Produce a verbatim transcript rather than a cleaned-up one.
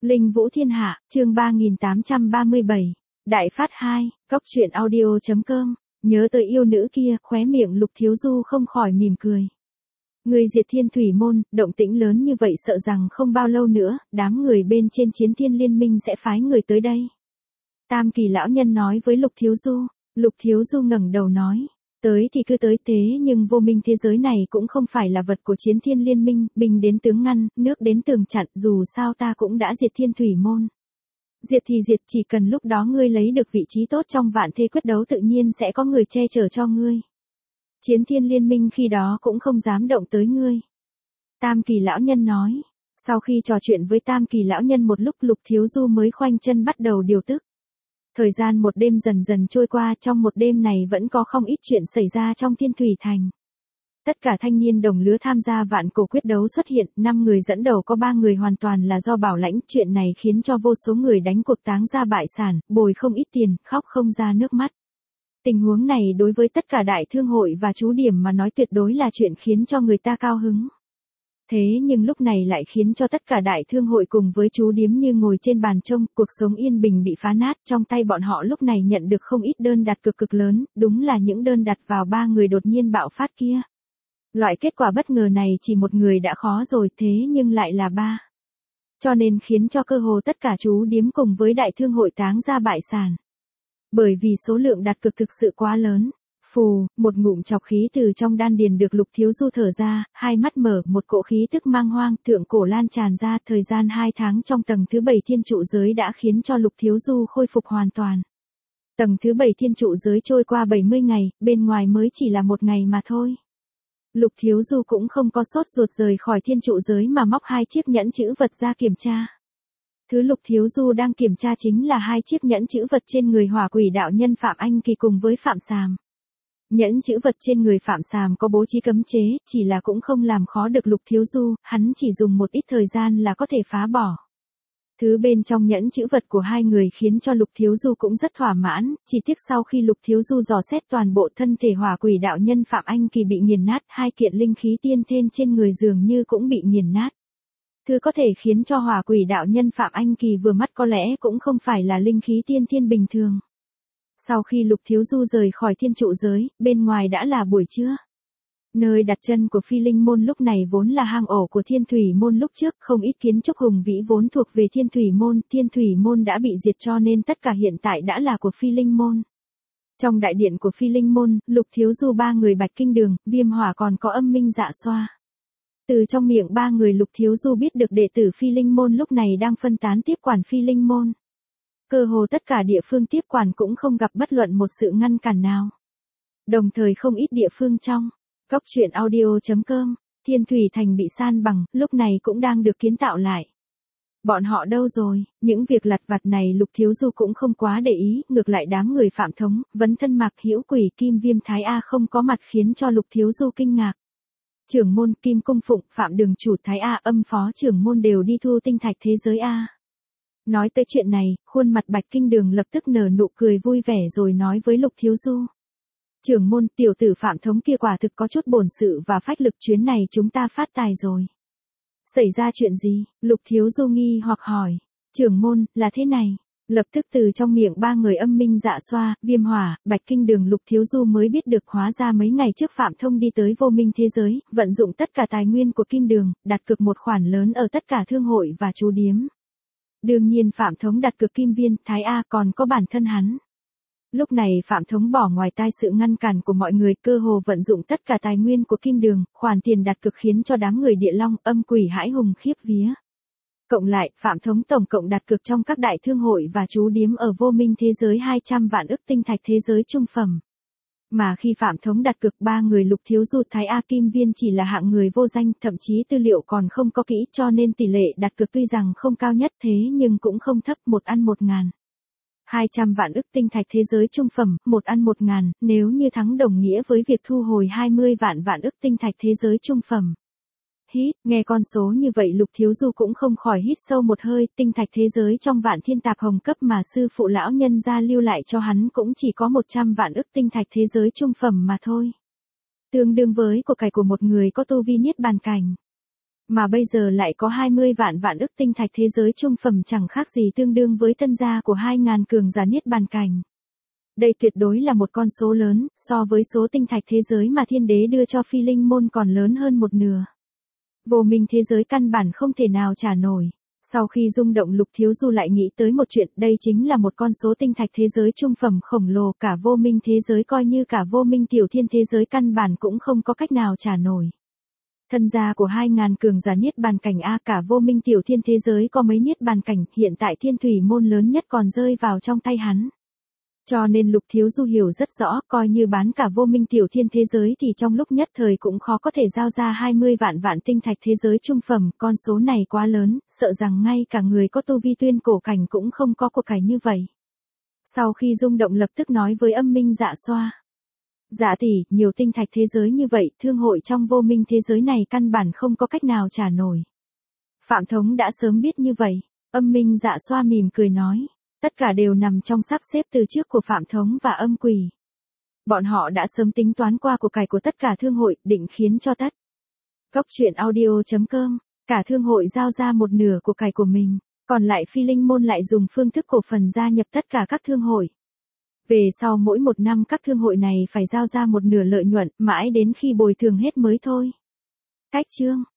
Linh Vũ Thiên Hạ, chương ba nghìn tám trăm ba mươi bảy. Đại phát hai, cóc truyện audio chấm com. Nhớ tới yêu nữ kia, khóe miệng Lục Thiếu Du không khỏi mỉm cười. Người diệt Thiên Thủy môn, động tĩnh lớn như vậy sợ rằng không bao lâu nữa, đám người bên trên Chiến Thiên Liên minh sẽ phái người tới đây. Tam Kỳ lão nhân nói với Lục Thiếu Du. Lục Thiếu Du ngẩng đầu nói. Tới thì cứ tới thế nhưng vô minh thế giới này cũng không phải là vật của Chiến Thiên Liên minh, binh đến tướng ngăn, nước đến tường chặn, dù sao ta cũng đã diệt Thiên Thủy môn. Diệt thì diệt, chỉ cần lúc đó ngươi lấy được vị trí tốt trong vạn thế quyết đấu tự nhiên sẽ có người che chở cho ngươi. Chiến Thiên Liên minh khi đó cũng không dám động tới ngươi. Tam Kỳ lão nhân nói. Sau khi trò chuyện với Tam Kỳ lão nhân một lúc, Lục Thiếu Du mới khoanh chân bắt đầu điều tức. Thời gian một đêm dần dần trôi qua, trong một đêm này vẫn có không ít chuyện xảy ra trong Thiên Thủy thành. Tất cả thanh niên đồng lứa tham gia vạn cổ quyết đấu xuất hiện, năm người dẫn đầu có ba người hoàn toàn là do bảo lãnh, chuyện này khiến cho vô số người đánh cuộc táng ra bại sản, bồi không ít tiền, khóc không ra nước mắt. Tình huống này đối với tất cả đại thương hội và chú điểm mà nói tuyệt đối là chuyện khiến cho người ta cao hứng. Thế nhưng lúc này lại khiến cho tất cả đại thương hội cùng với chú điếm như ngồi trên bàn trông, cuộc sống yên bình bị phá nát, trong tay bọn họ lúc này nhận được không ít đơn đặt cực cực lớn, đúng là những đơn đặt vào ba người đột nhiên bạo phát kia. Loại kết quả bất ngờ này chỉ một người đã khó rồi, thế nhưng lại là ba. Cho nên khiến cho cơ hồ tất cả chú điếm cùng với đại thương hội táng ra bại sản. Bởi vì số lượng đặt cược thực sự quá lớn. Phù, một ngụm chọc khí từ trong đan điền được Lục Thiếu Du thở ra, hai mắt mở, một cỗ khí tức mang hoang, thượng cổ lan tràn ra, thời gian hai tháng trong tầng thứ bảy thiên trụ giới đã khiến cho Lục Thiếu Du khôi phục hoàn toàn. Tầng thứ bảy thiên trụ giới trôi qua bảy mươi ngày, bên ngoài mới chỉ là một ngày mà thôi. Lục Thiếu Du cũng không có sốt ruột rời khỏi thiên trụ giới mà móc hai chiếc nhẫn chữ vật ra kiểm tra. Thứ Lục Thiếu Du đang kiểm tra chính là hai chiếc nhẫn chữ vật trên người hỏa quỷ đạo nhân Phạm Anh Kỳ cùng với Phạm Sàm. Nhẫn chữ vật trên người Phạm Sàm có bố trí cấm chế, chỉ là cũng không làm khó được Lục Thiếu Du, hắn chỉ dùng một ít thời gian là có thể phá bỏ. Thứ bên trong nhẫn chữ vật của hai người khiến cho Lục Thiếu Du cũng rất thỏa mãn, chỉ tiếc sau khi Lục Thiếu Du dò xét toàn bộ thân thể hỏa quỷ đạo nhân Phạm Anh Kỳ bị nghiền nát, hai kiện linh khí tiên thiên trên người dường như cũng bị nghiền nát. Thứ có thể khiến cho hỏa quỷ đạo nhân Phạm Anh Kỳ vừa mắt có lẽ cũng không phải là linh khí tiên thiên bình thường. Sau khi Lục Thiếu Du rời khỏi thiên trụ giới, bên ngoài đã là buổi trưa. Nơi đặt chân của Phi Linh môn lúc này vốn là hang ổ của Thiên Thủy môn lúc trước, không ít kiến trúc hùng vĩ vốn thuộc về Thiên Thủy môn, Thiên Thủy môn đã bị diệt cho nên tất cả hiện tại đã là của Phi Linh môn. Trong đại điện của Phi Linh môn, Lục Thiếu Du ba người Bạch Kinh Đường, Viêm Hỏa còn có Âm Minh Dạ Xoa. Từ trong miệng ba người Lục Thiếu Du biết được đệ tử Phi Linh môn lúc này đang phân tán tiếp quản Phi Linh môn. Cơ hồ tất cả địa phương tiếp quản cũng không gặp bất luận một sự ngăn cản nào. Đồng thời không ít địa phương trong cóc truyện audio chấm com, Thiên Thủy thành bị san bằng, lúc này cũng đang được kiến tạo lại. Bọn họ đâu rồi? Những việc lặt vặt này Lục Thiếu Du cũng không quá để ý, ngược lại đám người Phạm Thống, Vấn Thân Mạc Hữu Quỷ, Kim Viêm Thái A không có mặt khiến cho Lục Thiếu Du kinh ngạc. Trưởng môn Kim Cung Phụng, Phạm Đường chủ Thái A, Âm phó trưởng môn đều đi thu tinh thạch thế giới A. Nói tới chuyện này, khuôn mặt Bạch Kinh Đường lập tức nở nụ cười vui vẻ rồi nói với Lục Thiếu Du. Trưởng môn, tiểu tử Phạm Thống kia quả thực có chút bổn sự và phách lực, chuyến này chúng ta phát tài rồi. Xảy ra chuyện gì? Lục Thiếu Du nghi hoặc hỏi. Trưởng môn, là thế này. Lập tức từ trong miệng ba người Âm Minh Dạ Xoa, Viêm Hỏa, Bạch Kinh Đường Lục Thiếu Du mới biết được hóa ra mấy ngày trước Phạm Thông đi tới vô minh thế giới, vận dụng tất cả tài nguyên của Kim Đường, đặt cược một khoản lớn ở tất cả thương hội và chú điếm. Đương nhiên Phạm Thống đặt cược Kim Viên, Thái A còn có bản thân hắn. Lúc này Phạm Thống bỏ ngoài tai sự ngăn cản của mọi người, cơ hồ vận dụng tất cả tài nguyên của Kim Đường, khoản tiền đặt cược khiến cho đám người Địa Long, Âm Quỷ hãi hùng khiếp vía. Cộng lại, Phạm Thống tổng cộng đặt cược trong các đại thương hội và chú điếm ở vô minh thế giới hai trăm vạn ức tinh thạch thế giới trung phẩm. Mà khi Phạm Thống đặt cược ba người Lục Thiếu Du Thái A Kim Viên chỉ là hạng người vô danh, thậm chí tư liệu còn không có kỹ cho nên tỷ lệ đặt cược tuy rằng không cao nhất thế nhưng cũng không thấp, một ăn một ngàn. hai trăm vạn ức tinh thạch thế giới trung phẩm, một ăn một ngàn, nếu như thắng đồng nghĩa với việc thu hồi hai mươi vạn vạn ức tinh thạch thế giới trung phẩm. Hít, nghe con số như vậy Lục Thiếu Du cũng không khỏi hít sâu một hơi, tinh thạch thế giới trong vạn thiên tạp hồng cấp mà sư phụ lão nhân gia lưu lại cho hắn cũng chỉ có một trăm vạn ức tinh thạch thế giới trung phẩm mà thôi. Tương đương với của cải của một người có tu vi niết bàn cảnh. Mà bây giờ lại có hai mươi vạn vạn ức tinh thạch thế giới trung phẩm chẳng khác gì tương đương với thân gia của hai ngàn cường giả niết bàn cảnh. Đây tuyệt đối là một con số lớn, so với số tinh thạch thế giới mà thiên đế đưa cho phi linh môn còn lớn hơn một nửa. Vô minh thế giới căn bản không thể nào trả nổi. Sau khi rung động Lục Thiếu Du lại nghĩ tới một chuyện, đây chính là một con số tinh thạch thế giới trung phẩm khổng lồ, cả vô minh thế giới coi như cả vô minh tiểu thiên thế giới căn bản cũng không có cách nào trả nổi. Thân gia của hai ngàn cường giả niết bàn cảnh A, cả vô minh tiểu thiên thế giới có mấy niết bàn cảnh, hiện tại thiên thủy môn lớn nhất còn rơi vào trong tay hắn. Cho nên Lục Thiếu Du hiểu rất rõ, coi như bán cả vô minh tiểu thiên thế giới thì trong lúc nhất thời cũng khó có thể giao ra hai mươi vạn vạn tinh thạch thế giới trung phẩm, con số này quá lớn, sợ rằng ngay cả người có tu vi tuyên cổ cảnh cũng không có của cải như vậy. Sau khi rung động lập tức nói với Âm Minh Dạ Xoa. Dạ tỷ, nhiều tinh thạch thế giới như vậy, thương hội trong vô minh thế giới này căn bản không có cách nào trả nổi. Phạm Thống đã sớm biết như vậy, Âm Minh Dạ Xoa mỉm cười nói. Tất cả đều nằm trong sắp xếp từ trước của Phạm Thống và Âm Quỷ. Bọn họ đã sớm tính toán qua của cải của tất cả thương hội, định khiến cho tất. Cốc truyện audio chấm com, cả thương hội giao ra một nửa của cải của mình, còn lại phi linh môn lại dùng phương thức cổ phần gia nhập tất cả các thương hội. Về sau mỗi một năm các thương hội này phải giao ra một nửa lợi nhuận, mãi đến khi bồi thường hết mới thôi. Cách chương